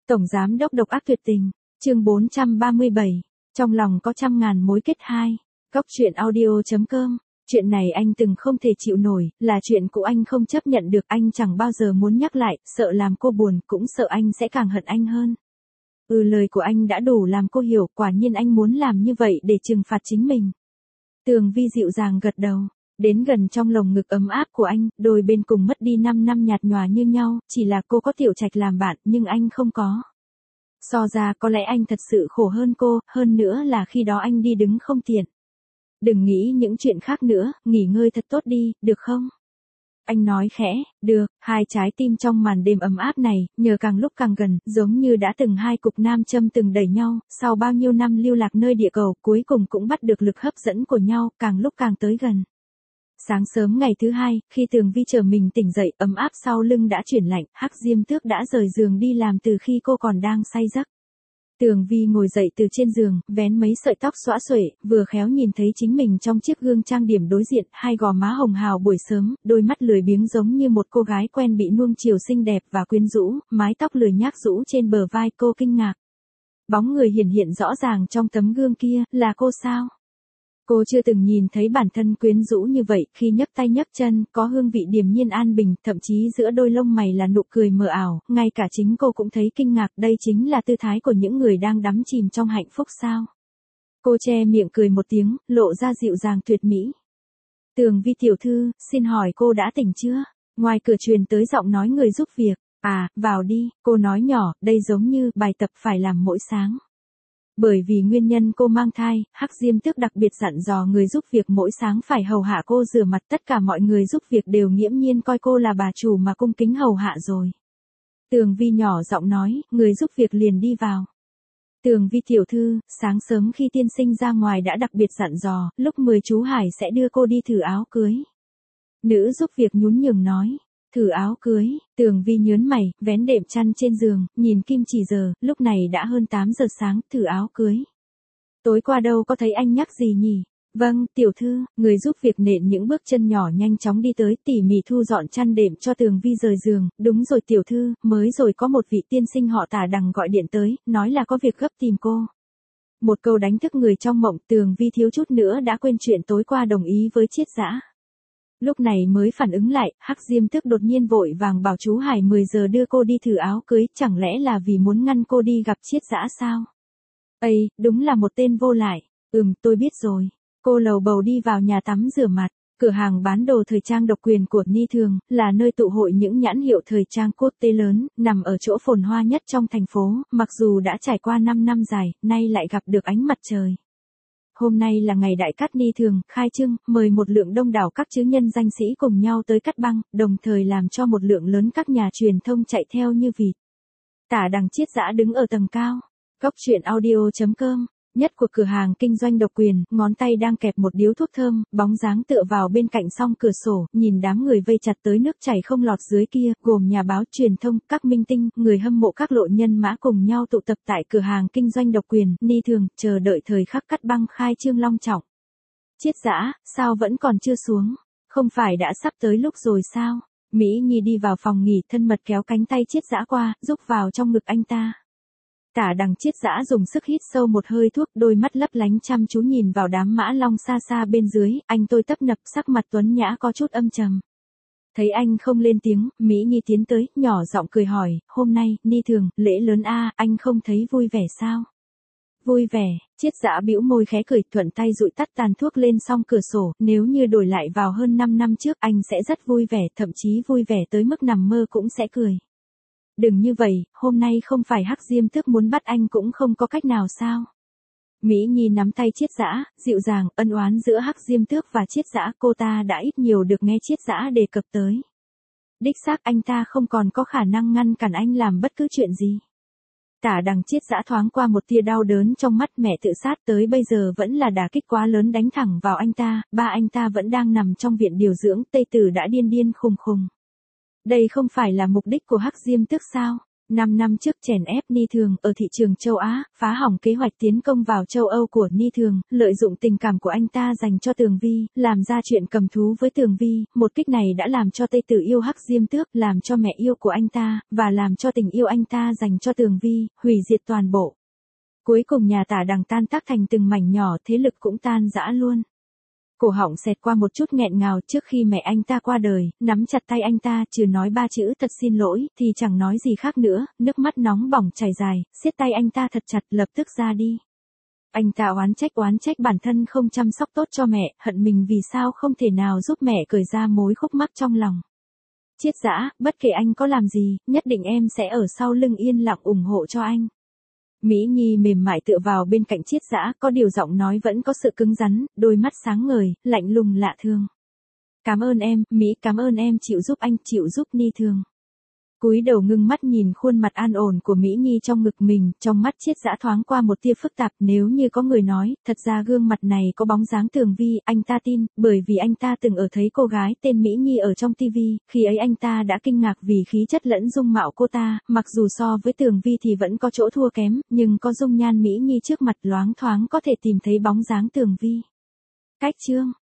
Tổng giám đốc độc ác tuyệt tình, chương 437, trong lòng có trăm ngàn mối kết hai. Góc truyện audio.com. Chuyện này anh từng không thể chịu nổi, là chuyện cũ anh không chấp nhận được, anh chẳng bao giờ muốn nhắc lại, sợ làm cô buồn, cũng sợ anh sẽ càng hận anh hơn. Lời của anh đã đủ làm cô hiểu, quả nhiên anh muốn làm như vậy để trừng phạt chính mình. Tường Vi dịu dàng gật đầu, đến gần trong lồng ngực ấm áp của anh, đôi bên cùng mất đi 5 năm nhạt nhòa như nhau, chỉ là cô có Tiểu Trạch làm bạn, nhưng anh không có. So ra có lẽ anh thật sự khổ hơn cô, hơn nữa là khi đó anh đi đứng không tiện. Đừng nghĩ những chuyện khác nữa, nghỉ ngơi thật tốt đi, được không? Anh nói khẽ, được, hai trái tim trong màn đêm ấm áp này, nhờ càng lúc càng gần, giống như đã từng hai cục nam châm từng đẩy nhau, sau bao nhiêu năm lưu lạc nơi địa cầu, cuối cùng cũng bắt được lực hấp dẫn của nhau, càng lúc càng tới gần. Sáng sớm ngày thứ hai, khi Tường Vi chờ mình tỉnh dậy, ấm áp sau lưng đã chuyển lạnh, Hắc Diêm Tước đã rời giường đi làm từ khi cô còn đang say giấc. Tường Vi ngồi dậy từ trên giường, vén mấy sợi tóc xõa xuể, vừa khéo nhìn thấy chính mình trong chiếc gương trang điểm đối diện, hai gò má hồng hào buổi sớm, đôi mắt lười biếng giống như một cô gái quen bị nuông chiều xinh đẹp và quyến rũ, mái tóc lười nhác rũ trên bờ vai, cô kinh ngạc. Bóng người hiển hiện rõ ràng trong tấm gương kia, là cô sao? Cô chưa từng nhìn thấy bản thân quyến rũ như vậy, khi nhấc tay nhấc chân, có hương vị điềm nhiên an bình, thậm chí giữa đôi lông mày là nụ cười mờ ảo, ngay cả chính cô cũng thấy kinh ngạc, đây chính là tư thái của những người đang đắm chìm trong hạnh phúc sao? Cô che miệng cười một tiếng, lộ ra dịu dàng tuyệt mỹ. Tường Vi tiểu thư, xin hỏi cô đã tỉnh chưa? Ngoài cửa truyền tới giọng nói người giúp việc. À, vào đi, cô nói nhỏ, đây giống như bài tập phải làm mỗi sáng. Bởi vì nguyên nhân cô mang thai, Hắc Diêm Tước đặc biệt dặn dò người giúp việc mỗi sáng phải hầu hạ cô rửa mặt, tất cả mọi người giúp việc đều nghiễm nhiên coi cô là bà chủ mà cung kính hầu hạ rồi. Tường Vi nhỏ giọng nói, người giúp việc liền đi vào. Tường Vi tiểu thư, sáng sớm khi tiên sinh ra ngoài đã đặc biệt dặn dò, lúc 10 chú Hải sẽ đưa cô đi thử áo cưới. Nữ giúp việc nhún nhường nói. Thử áo cưới, Tường Vi nhớn mày, vén đệm chăn trên giường, nhìn kim chỉ giờ, lúc này đã hơn 8 giờ sáng, thử áo cưới. Tối qua đâu có thấy anh nhắc gì nhỉ? Vâng, tiểu thư, người giúp việc nện những bước chân nhỏ nhanh chóng đi tới, tỉ mỉ thu dọn chăn đệm cho Tường Vi rời giường. Đúng rồi tiểu thư, mới rồi có một vị tiên sinh họ Tả Đằng gọi điện tới, nói là có việc gấp tìm cô. Một câu đánh thức người trong mộng, Tường Vi thiếu chút nữa đã quên chuyện tối qua đồng ý với Triết Dã. Lúc này mới phản ứng lại, Hắc Diêm Tước đột nhiên vội vàng bảo chú Hải 10 giờ đưa cô đi thử áo cưới, chẳng lẽ là vì muốn ngăn cô đi gặp Triết Dã sao? Ây, đúng là một tên vô lại. Tôi biết rồi. Cô lầu bầu đi vào nhà tắm rửa mặt. Cửa hàng bán đồ thời trang độc quyền của Ni Thường, là nơi tụ hội những nhãn hiệu thời trang quốc tế lớn, nằm ở chỗ phồn hoa nhất trong thành phố, mặc dù đã trải qua 5 năm dài, nay lại gặp được ánh mặt trời. Hôm nay là ngày đại cát Ni Thường, khai trương, mời một lượng đông đảo các chứng nhân danh sĩ cùng nhau tới cắt băng, đồng thời làm cho một lượng lớn các nhà truyền thông chạy theo như vịt. Tả Đằng Triết Dã đứng ở tầng cao. Góc truyện audio.com. Nhất của cửa hàng kinh doanh độc quyền, ngón tay đang kẹp một điếu thuốc thơm, bóng dáng tựa vào bên cạnh song cửa sổ, nhìn đám người vây chặt tới nước chảy không lọt dưới kia, gồm nhà báo, truyền thông, các minh tinh, người hâm mộ các lộ nhân mã cùng nhau tụ tập tại cửa hàng kinh doanh độc quyền, Ni Thường, chờ đợi thời khắc cắt băng khai trương long trọng. Triết Dã, sao vẫn còn chưa xuống? Không phải đã sắp tới lúc rồi sao? Mỹ Nhi đi vào phòng nghỉ, thân mật kéo cánh tay Triết Dã qua, giúp vào trong ngực anh ta. Tả Đằng Triết Dã dùng sức hít sâu một hơi thuốc, đôi mắt lấp lánh chăm chú nhìn vào đám mã long xa xa bên dưới, anh tôi tấp nập, sắc mặt tuấn nhã có chút âm trầm. Thấy anh không lên tiếng, Mỹ Nhi tiến tới, nhỏ giọng cười hỏi, hôm nay, Ni Thường, lễ lớn a, anh không thấy vui vẻ sao? Vui vẻ, Triết Dã bĩu môi khẽ cười, thuận tay dụi tắt tàn thuốc lên song cửa sổ, nếu như đổi lại vào hơn 5 năm trước, anh sẽ rất vui vẻ, thậm chí vui vẻ tới mức nằm mơ cũng sẽ cười. Đừng như vậy, hôm nay không phải Hắc Diêm Tước muốn bắt anh cũng không có cách nào sao? Mỹ Nhi nắm tay Triết Dã, dịu dàng, ân oán giữa Hắc Diêm Tước và Triết Dã, cô ta đã ít nhiều được nghe Triết Dã đề cập tới. Đích xác anh ta không còn có khả năng ngăn cản anh làm bất cứ chuyện gì. Tả Đằng Triết Dã thoáng qua một tia đau đớn trong mắt, mẹ tự sát tới bây giờ vẫn là đả kích quá lớn đánh thẳng vào anh ta, ba anh ta vẫn đang nằm trong viện điều dưỡng, Tây Tử đã điên điên khùng khùng. Đây không phải là mục đích của Hắc Diêm Tước sao? 5 năm trước chèn ép Ni Thường ở thị trường châu Á, phá hỏng kế hoạch tiến công vào châu Âu của Ni Thường, lợi dụng tình cảm của anh ta dành cho Tường Vi, làm ra chuyện cầm thú với Tường Vi, một kích này đã làm cho Tây Tử yêu Hắc Diêm Tước, làm cho mẹ yêu của anh ta, và làm cho tình yêu anh ta dành cho Tường Vi, hủy diệt toàn bộ. Cuối cùng nhà Tả Đằng tan tác thành từng mảnh nhỏ, thế lực cũng tan rã luôn. Cổ họng xẹt qua một chút nghẹn ngào trước khi mẹ anh ta qua đời, nắm chặt tay anh ta, trừ nói 3 chữ thật xin lỗi, thì chẳng nói gì khác nữa, nước mắt nóng bỏng chảy dài, siết tay anh ta thật chặt, lập tức ra đi. Anh ta oán trách bản thân không chăm sóc tốt cho mẹ, hận mình vì sao không thể nào giúp mẹ cởi ra mối khúc mắc trong lòng. Triết Dã, bất kể anh có làm gì, nhất định em sẽ ở sau lưng yên lặng ủng hộ cho anh. Mỹ Nhi mềm mại tựa vào bên cạnh Triết Dã, có điều giọng nói vẫn có sự cứng rắn, đôi mắt sáng ngời, lạnh lùng lạ thường. Cảm ơn em, Mỹ, cảm ơn em chịu giúp anh, chịu giúp Ni Thường. Cúi đầu ngưng mắt nhìn khuôn mặt an ổn của Mỹ Nhi trong ngực mình, trong mắt Triết Dã thoáng qua một tia phức tạp, nếu như có người nói, thật ra gương mặt này có bóng dáng Tường Vi, anh ta tin, bởi vì anh ta từng ở thấy cô gái tên Mỹ Nhi ở trong TV, khi ấy anh ta đã kinh ngạc vì khí chất lẫn dung mạo cô ta, mặc dù so với Tường Vi thì vẫn có chỗ thua kém, nhưng có dung nhan Mỹ Nhi trước mặt loáng thoáng có thể tìm thấy bóng dáng Tường Vi. Cách chương